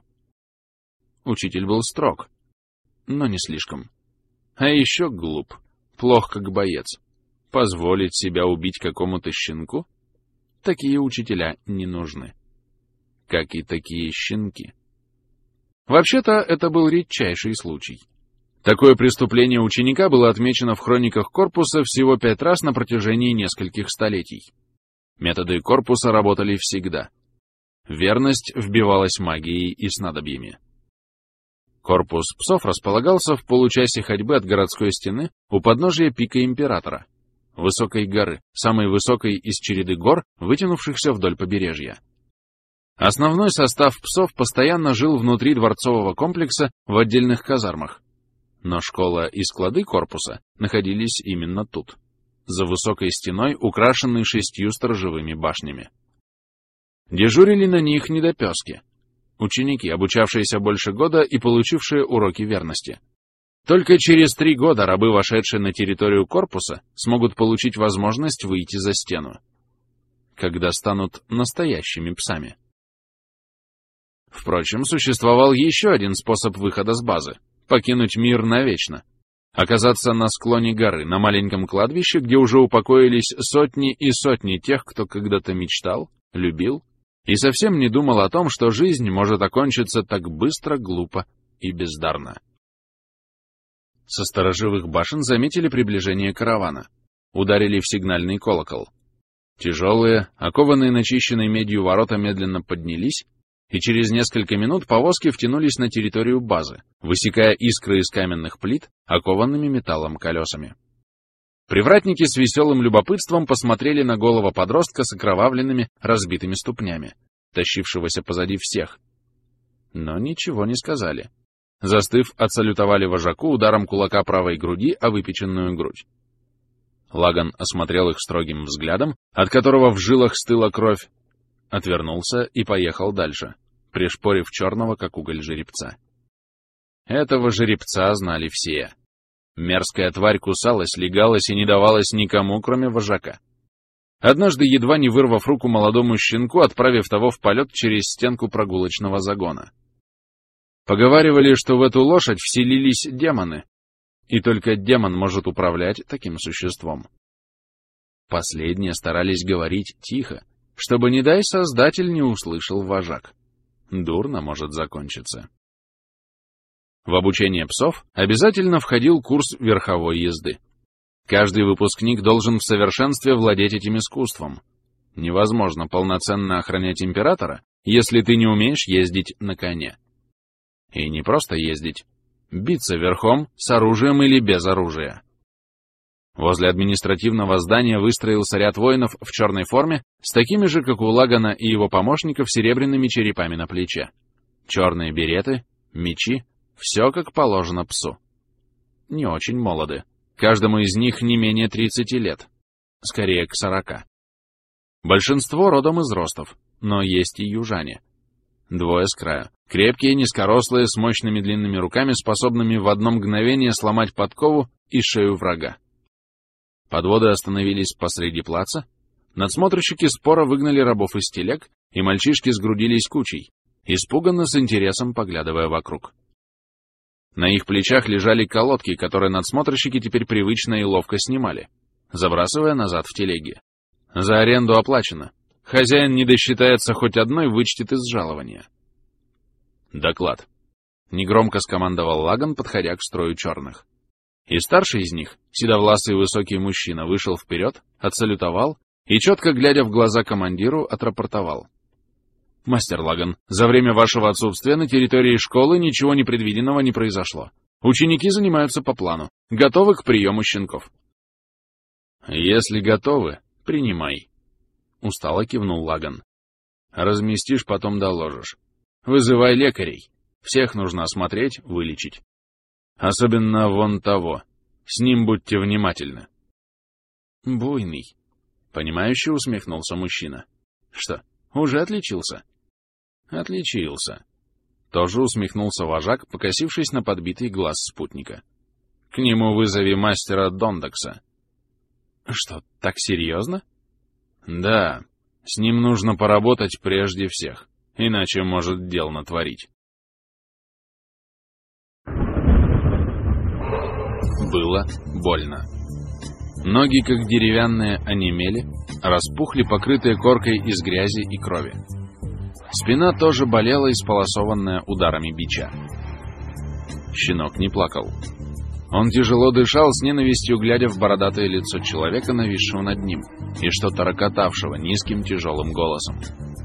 Учитель был строг, но не слишком. А еще глуп, плох как боец. Позволить себя убить какому-то щенку? Такие учителя не нужны. Как и такие щенки. Вообще-то, это был редчайший случай. Такое преступление ученика было отмечено в хрониках корпуса всего 5 раз на протяжении нескольких столетий. Методы корпуса работали всегда. Верность вбивалась магией и снадобьями. Корпус псов располагался в получасе ходьбы от городской стены у подножия пика Императора, высокой горы, самой высокой из череды гор, вытянувшихся вдоль побережья. Основной состав псов постоянно жил внутри дворцового комплекса в отдельных казармах, но школа и склады корпуса находились именно тут, за высокой стеной, украшенной 6 сторожевыми башнями. Дежурили на них недопёски, ученики, обучавшиеся больше года и получившие уроки верности. Только через 3 года рабы, вошедшие на территорию корпуса, смогут получить возможность выйти за стену, когда станут настоящими псами. Впрочем, существовал еще один способ выхода с базы — покинуть мир навечно. Оказаться на склоне горы, на маленьком кладбище, где уже упокоились сотни и сотни тех, кто когда-то мечтал, любил и совсем не думал о том, что жизнь может окончиться так быстро, глупо и бездарно. Со сторожевых башен заметили приближение каравана. Ударили в сигнальный колокол. Тяжелые, окованные начищенной медью ворота медленно поднялись, и через несколько минут повозки втянулись на территорию базы, высекая искры из каменных плит, окованными металлом колесами. Привратники с веселым любопытством посмотрели на голого подростка с окровавленными, разбитыми ступнями, тащившегося позади всех. Но ничего не сказали. Застыв, отсалютовали вожаку ударом кулака правой груди о выпеченную грудь. Лаган осмотрел их строгим взглядом, от которого в жилах стыла кровь, отвернулся и поехал дальше, пришпорив черного, как уголь, жеребца. Этого жеребца знали все. Мерзкая тварь кусалась, легалась и не давалась никому, кроме вожака. Однажды, едва не вырвав руку молодому щенку, отправив того в полет через стенку прогулочного загона. Поговаривали, что в эту лошадь вселились демоны, и только демон может управлять таким существом. Последние старались говорить тихо, чтобы, не дай Создатель, не услышал вожак. Дурно может закончиться. В обучение псов обязательно входил курс верховой езды. Каждый выпускник должен в совершенстве владеть этим искусством. Невозможно полноценно охранять императора, если ты не умеешь ездить на коне. И не просто ездить, биться верхом, с оружием или без оружия. Возле административного здания выстроился ряд воинов в черной форме с такими же, как у Лагана и его помощников, серебряными черепами на плече. Черные береты, мечи — все как положено псу. Не очень молоды. Каждому из них не менее 30 лет. Скорее, к 40. Большинство родом из Ростов, но есть и южане. 2 с краю. Крепкие, низкорослые, с мощными длинными руками, способными в одно мгновение сломать подкову и шею врага. Подводы остановились посреди плаца, надсмотрщики спора выгнали рабов из телег, и мальчишки сгрудились кучей, испуганно с интересом поглядывая вокруг. На их плечах лежали колодки, которые надсмотрщики теперь привычно и ловко снимали, забрасывая назад в телеги. За аренду оплачено. Хозяин не досчитается хоть одной, вычтет из жалования. Доклад. Негромко скомандовал Лаган, подходя к строю черных. И старший из них, седовласый высокий мужчина, вышел вперед, отсалютовал и, четко глядя в глаза командиру, отрапортовал. «Мастер Лаган, за время вашего отсутствия на территории школы ничего непредвиденного не произошло. Ученики занимаются по плану, готовы к приему щенков». «Если готовы, принимай», — устало кивнул Лаган. «Разместишь, потом доложишь. Вызывай лекарей. Всех нужно осмотреть, вылечить. Особенно вон того. С ним будьте внимательны». «Буйный», — понимающе усмехнулся мужчина. «Что, уже отличился?» «Отличился». Тоже усмехнулся вожак, покосившись на подбитый глаз спутника. «К нему вызови мастера Дондакса». «Что, так серьезно?» «Да, с ним нужно поработать прежде всех, иначе может дел натворить». Было больно. Ноги, как деревянные, онемели, распухли, покрытые коркой из грязи и крови. Спина тоже болела, исполосованная ударами бича. Щенок не плакал. Он тяжело дышал, с ненавистью глядя в бородатое лицо человека, нависшего над ним, и что-то рокотавшего низким тяжелым голосом.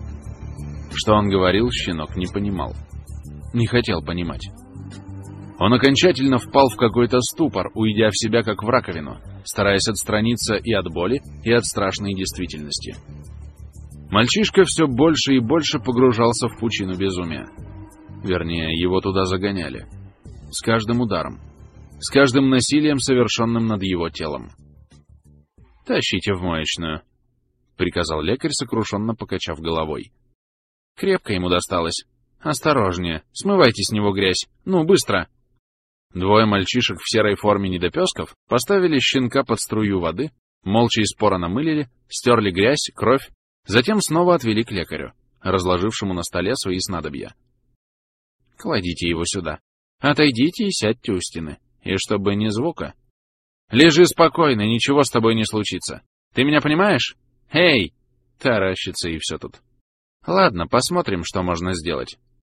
Что он говорил, щенок не понимал. Не хотел понимать. Он окончательно впал в какой-то ступор, уйдя в себя как в раковину, стараясь отстраниться и от боли, и от страшной действительности. Мальчишка все больше и больше погружался в пучину безумия. Вернее, его туда загоняли. С каждым ударом. С каждым насилием, совершенным над его телом. «Тащите в моечную», — приказал лекарь, сокрушенно покачав головой. «Крепко ему досталось. Осторожнее, смывайте с него грязь. Ну, быстро!» Двое мальчишек в серой форме недопесков поставили щенка под струю воды, молча и споро намылили, стерли грязь, кровь, затем снова отвели к лекарю, разложившему на столе свои снадобья. «Кладите его сюда. Отойдите и сядьте у стены. И чтобы ни звука. Лежи спокойно, ничего с тобой не случится. Ты меня понимаешь? Эй!» Таращится и все тут. «Ладно, посмотрим, что можно сделать».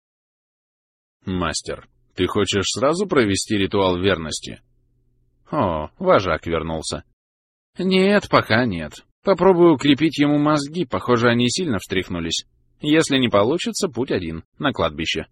«Мастер, ты хочешь сразу провести ритуал верности?» «О, вожак вернулся». «Нет, пока нет. Попробую укрепить ему мозги, похоже, они сильно встряхнулись. Если не получится, путь один, на кладбище».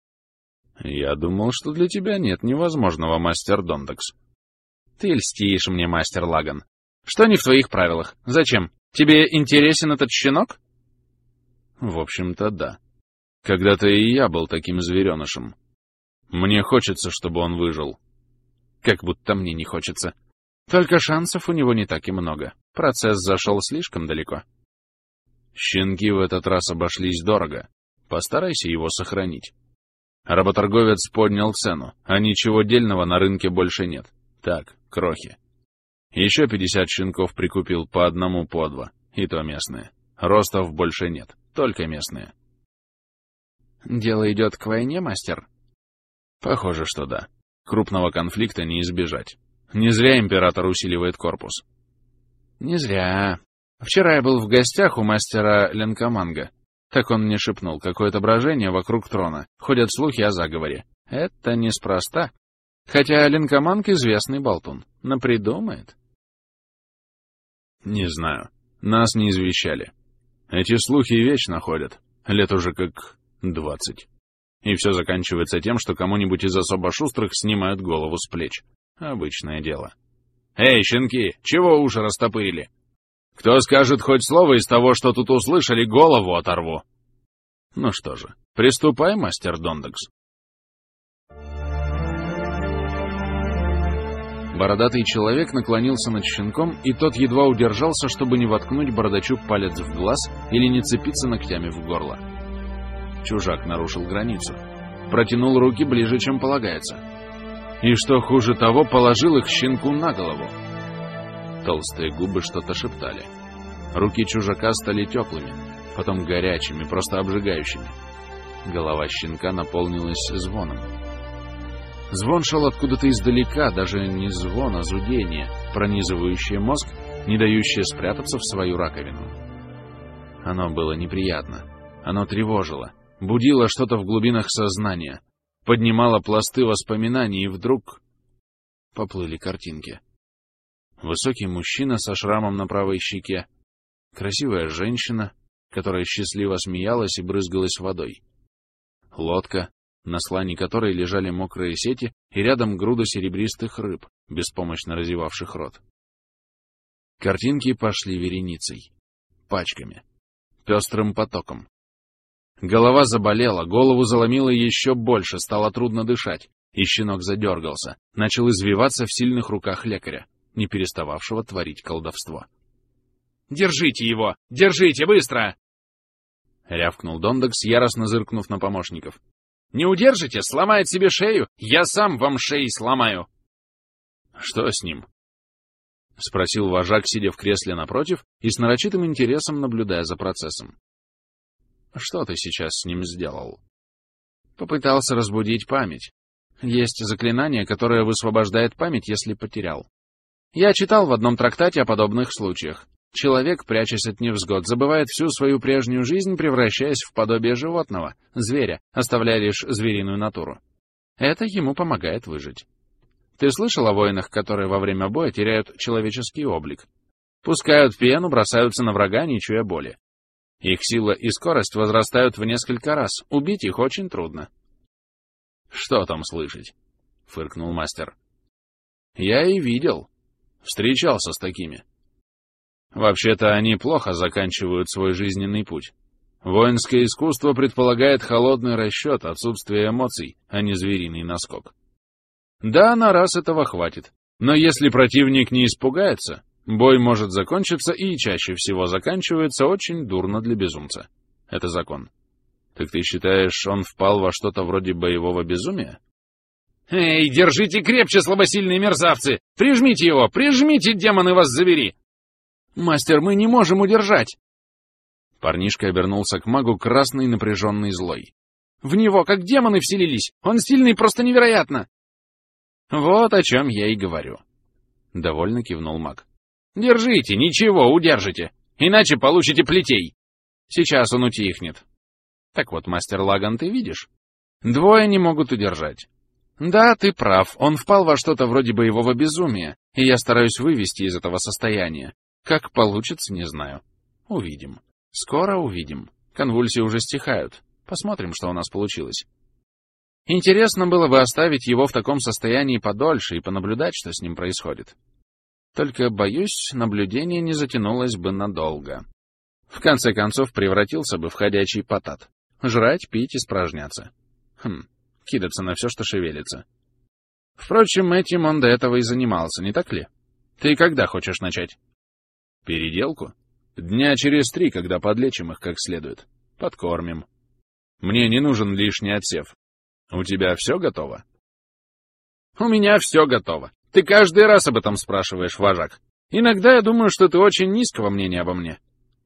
«Я думал, что для тебя нет невозможного, мастер Дондакс». «Ты льстишь мне, мастер Лаган. Что не в твоих правилах? Зачем? Тебе интересен этот щенок?» «В общем-то, да. Когда-то и я был таким зверенышем. Мне хочется, чтобы он выжил». «Как будто мне не хочется. Только шансов у него не так и много. Процесс зашел слишком далеко». «Щенки в этот раз обошлись дорого. Постарайся его сохранить». Работорговец поднял цену, а ничего дельного на рынке больше нет. Так, крохи. Еще 50 щенков прикупил по одному, по два, и то местные. Ростов больше нет, только местные. «Дело идет к войне, мастер?» «Похоже, что да. Крупного конфликта не избежать. Не зря император усиливает корпус». «Не зря. Вчера я был в гостях у мастера Ленкоманга. Так он мне шепнул, какое-то брожение вокруг трона. Ходят слухи о заговоре. Это неспроста. Хотя Ленкоманг известный болтун. Напридумает». «Не знаю. Нас не извещали. Эти слухи вечно ходят. Лет уже как 20. И все заканчивается тем, что кому-нибудь из особо шустрых снимают голову с плеч. Обычное дело». «Эй, щенки, чего уши растопырили? Кто скажет хоть слово из того, что тут услышали, голову оторву». «Ну что же, приступай, мастер Дондакс». Бородатый человек наклонился над щенком, и тот едва удержался, чтобы не воткнуть бородачу палец в глаз или не цепиться ногтями в горло. Чужак нарушил границу. Протянул руки ближе, чем полагается. И что хуже того, положил их щенку на голову. Толстые губы что-то шептали. Руки чужака стали теплыми, потом горячими, просто обжигающими. Голова щенка наполнилась звоном. Звон шел откуда-то издалека, даже не звон, а зудение, пронизывающее мозг, не дающее спрятаться в свою раковину. Оно было неприятно. Оно тревожило, будило что-то в глубинах сознания, поднимало пласты воспоминаний, и вдруг поплыли картинки. Высокий мужчина со шрамом на правой щеке, красивая женщина, которая счастливо смеялась и брызгалась водой, лодка, на слане которой лежали мокрые сети, и рядом груда серебристых рыб, беспомощно разевавших рот. Картинки пошли вереницей, пачками, пестрым потоком. Голова заболела, голову заломило еще больше, стало трудно дышать, и щенок задергался, начал извиваться в сильных руках лекаря, не перестававшего творить колдовство. «Держите его! Держите, быстро!» — рявкнул Дондекс, яростно зыркнув на помощников. «Не удержите, сломает себе шею! Я сам вам шеи сломаю!» «Что с ним?» — спросил вожак, сидя в кресле напротив и с нарочитым интересом наблюдая за процессом. «Что ты сейчас с ним сделал?» «Попытался разбудить память. Есть заклинание, которое высвобождает память, если потерял. Я читал в одном трактате о подобных случаях. Человек, прячась от невзгод, забывает всю свою прежнюю жизнь, превращаясь в подобие животного, зверя, оставляя лишь звериную натуру. Это ему помогает выжить. Ты слышал о воинах, которые во время боя теряют человеческий облик? Пускают пену, бросаются на врага, не чуя боли. Их сила и скорость возрастают в несколько раз, убить их очень трудно». «Что там слышать?» — фыркнул мастер. «Я и видел. Встречался с такими. Вообще-то они плохо заканчивают свой жизненный путь. Воинское искусство предполагает холодный расчет, отсутствие эмоций, а не звериный наскок. Да, на раз этого хватит. Но если противник не испугается, бой может закончиться и чаще всего заканчивается очень дурно для безумца. Это закон. Так ты считаешь, он впал во что-то вроде боевого безумия?» «Эй, держите крепче, слабосильные мерзавцы! Прижмите его! Прижмите, демоны, вас забери!» «Мастер, мы не можем удержать!» Парнишка обернулся к магу, красный, напряженный, злой. «В него как демоны вселились! Он сильный просто невероятно!» «Вот о чем я и говорю», — довольно кивнул маг. «Держите, ничего, удержите, иначе получите плетей. Сейчас он утихнет. Так вот, мастер Лаган, ты видишь? Двое не могут удержать. Да, ты прав, он впал во что-то вроде боевого безумия, и я стараюсь вывести из этого состояния. Как получится, не знаю. Увидим. Скоро увидим. Конвульсии уже стихают. Посмотрим, что у нас получилось. Интересно было бы оставить его в таком состоянии подольше и понаблюдать, что с ним происходит. Только, боюсь, наблюдение не затянулось бы надолго. В конце концов, превратился бы в ходячий потат. Жрать, пить, испражняться. Кидаться на все, что шевелится. Впрочем, этим он до этого и занимался, не так ли? Ты когда хочешь начать? Переделку? Дня через 3, когда подлечим их как следует. Подкормим. Мне не нужен лишний отсев. У тебя все готово? У меня все готово. Ты каждый раз об этом спрашиваешь, вожак. Иногда я думаю, что ты очень низкого мнения обо мне.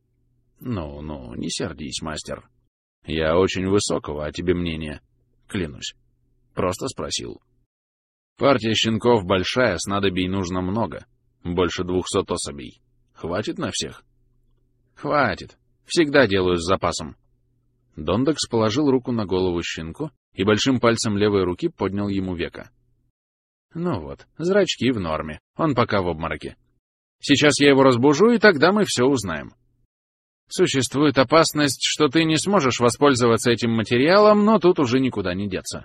Ну, не сердись, мастер. Я очень высокого о тебе мнения. Клянусь. Просто спросил. Партия щенков большая, снадобий нужно много. Больше 200 особей. Хватит на всех? Хватит. Всегда делаю с запасом. Дондекс положил руку на голову щенку и большим пальцем левой руки поднял ему веко. Ну вот, зрачки в норме. Он пока в обмороке. Сейчас я его разбужу, и тогда мы все узнаем. Существует опасность, что ты не сможешь воспользоваться этим материалом, но тут уже никуда не деться.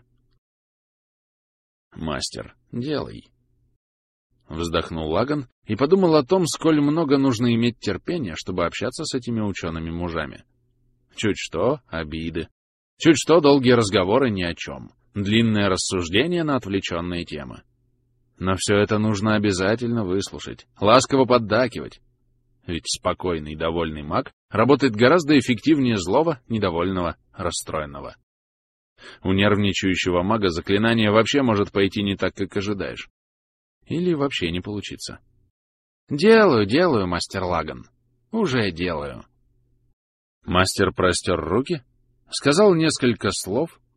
Мастер, делай. Вздохнул Лаган и подумал о том, сколь много нужно иметь терпения, чтобы общаться с этими учеными-мужами. Чуть что — обиды. Чуть что — долгие разговоры ни о чем. Длинное рассуждение на отвлеченные темы. Но все это нужно обязательно выслушать, ласково поддакивать. Ведь спокойный, довольный маг работает гораздо эффективнее злого, недовольного, расстроенного. У нервничающего мага заклинание вообще может пойти не так, как ожидаешь. Или вообще не получиться. Делаю, мастер Лаган. Уже делаю. Мастер простер руки, сказал несколько слов,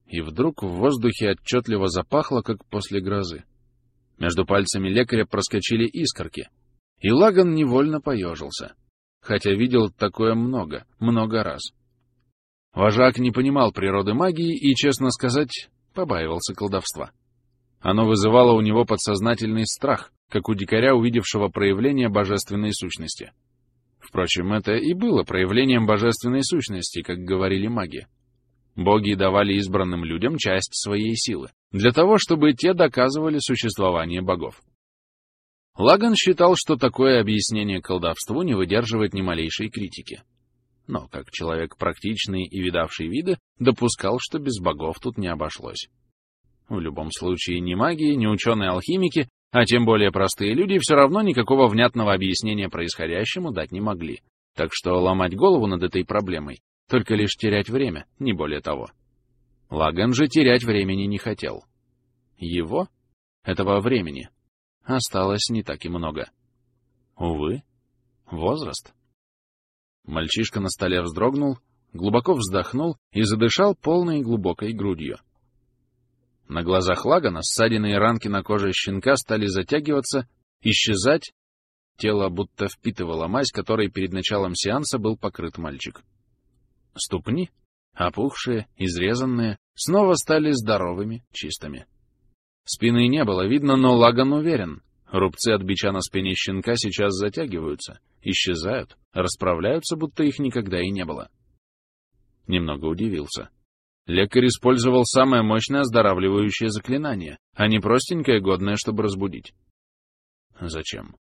и вдруг в воздухе отчетливо запахло, как после грозы. Между пальцами лекаря проскочили искорки, и Лаган невольно поежился, хотя видел такое много раз. Вожак не понимал природы магии и, честно сказать, побаивался колдовства. Оно вызывало у него подсознательный страх, как у дикаря, увидевшего проявление божественной сущности. Впрочем, это и было проявлением божественной сущности, как говорили маги. Боги давали избранным людям часть своей силы, для того, чтобы те доказывали существование богов. Лаган считал, что такое объяснение колдовству не выдерживает ни малейшей критики. Но, как человек практичный и видавший виды, допускал, что без богов тут не обошлось. В любом случае, ни маги, ни ученые-алхимики, а тем более простые люди, все равно никакого внятного объяснения происходящему дать не могли. Так что ломать голову над этой проблемой, только лишь терять время, не более того. Лаган же терять времени не хотел. Его, этого времени, осталось не так и много. Увы, возраст. Мальчишка на столе вздрогнул, глубоко вздохнул и задышал полной и глубокой грудью. На глазах Лагана ссадины и ранки на коже щенка стали затягиваться, исчезать. Тело будто впитывало мазь, которой перед началом сеанса был покрыт мальчик. Ступни, опухшие, изрезанные, снова стали здоровыми, чистыми. Спины не было видно, но Лаган уверен. Рубцы от бича на спине щенка сейчас затягиваются, исчезают, расправляются, будто их никогда и не было. Немного удивился. Лекарь использовал самое мощное оздоравливающее заклинание, а не простенькое, годное, чтобы разбудить. Зачем?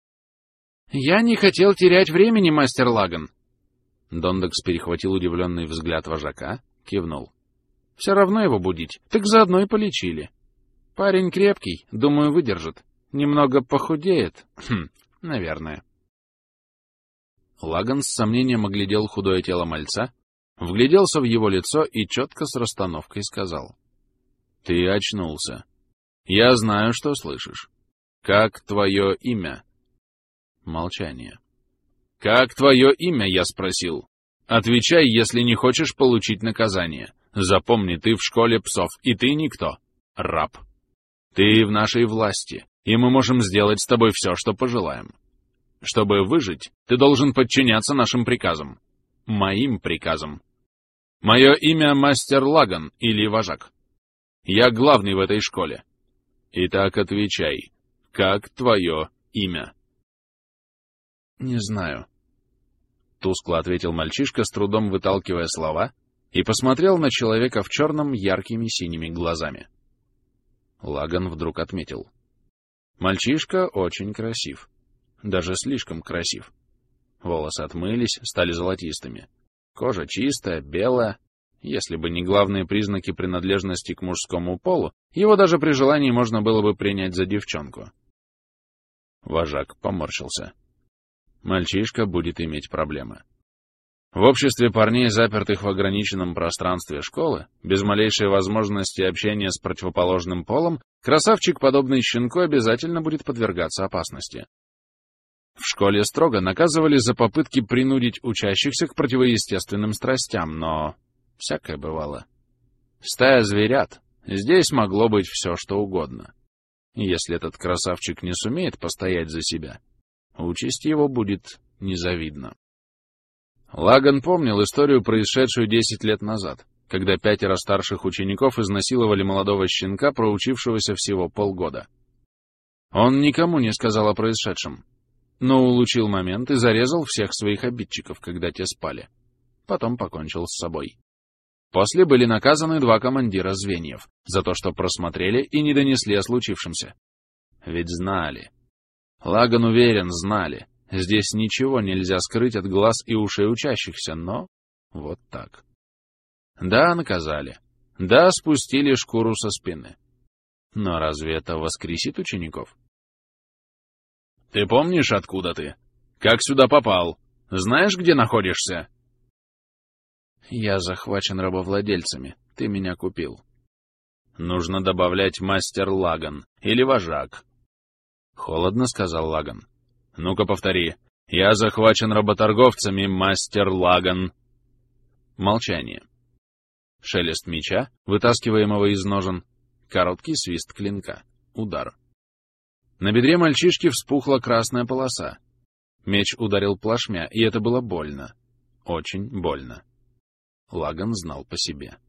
«Я не хотел терять времени, мастер Лаган!» Дондекс перехватил удивленный взгляд вожака, кивнул. «Все равно его будить, так заодно и полечили. Парень крепкий, думаю, выдержит. Немного похудеет. Наверное». Лаган с сомнением оглядел худое тело мальца, вгляделся в его лицо и четко с расстановкой сказал. «Ты очнулся. Я знаю, что слышишь. Как твое имя?» Молчание. «Как твое имя?» — я спросил. «Отвечай, если не хочешь получить наказание. Запомни, ты в школе псов, и ты никто. Раб. Ты в нашей власти, и мы можем сделать с тобой все, что пожелаем. Чтобы выжить, ты должен подчиняться нашим приказам. Моим приказам. Мое имя мастер Лаган или вожак. Я главный в этой школе. Итак, отвечай, как твое имя?» «Не знаю», — тускло ответил мальчишка, с трудом выталкивая слова, и посмотрел на человека в черном яркими синими глазами. Лаган вдруг отметил. Мальчишка очень красив. Даже слишком красив. Волосы отмылись, стали золотистыми. Кожа чистая, белая. Если бы не главные признаки принадлежности к мужскому полу, его даже при желании можно было бы принять за девчонку. Вожак поморщился. Мальчишка будет иметь проблемы. В обществе парней, запертых в ограниченном пространстве школы, без малейшей возможности общения с противоположным полом, красавчик, подобный щенку, обязательно будет подвергаться опасности. В школе строго наказывали за попытки принудить учащихся к противоестественным страстям, но всякое бывало. Стая зверят. Здесь могло быть все, что угодно. Если этот красавчик не сумеет постоять за себя, участь его будет незавидна. Лаган помнил историю, происшедшую 10 лет назад, когда 5 старших учеников изнасиловали молодого щенка, проучившегося всего полгода. Он никому не сказал о происшедшем, но улучил момент и зарезал всех своих обидчиков, когда те спали. Потом покончил с собой. После были наказаны 2 командира звеньев за то, что просмотрели и не донесли о случившемся. Ведь знали. Лаган уверен, знали. Здесь ничего нельзя скрыть от глаз и ушей учащихся, но вот так. Да, наказали. Да, спустили шкуру со спины. Но разве это воскресит учеников? «Ты помнишь, откуда ты? Как сюда попал? Знаешь, где находишься?» «Я захвачен рабовладельцами. Ты меня купил». «Нужно добавлять мастер Лаган или вожак». Холодно сказал Лаган. «Ну-ка повтори. Я захвачен работорговцами, мастер Лаган». Молчание. Шелест меча, вытаскиваемого из ножен, короткий свист клинка, удар. На бедре мальчишки вспухла красная полоса. Меч ударил плашмя, и это было больно. Очень больно. Лаган знал по себе.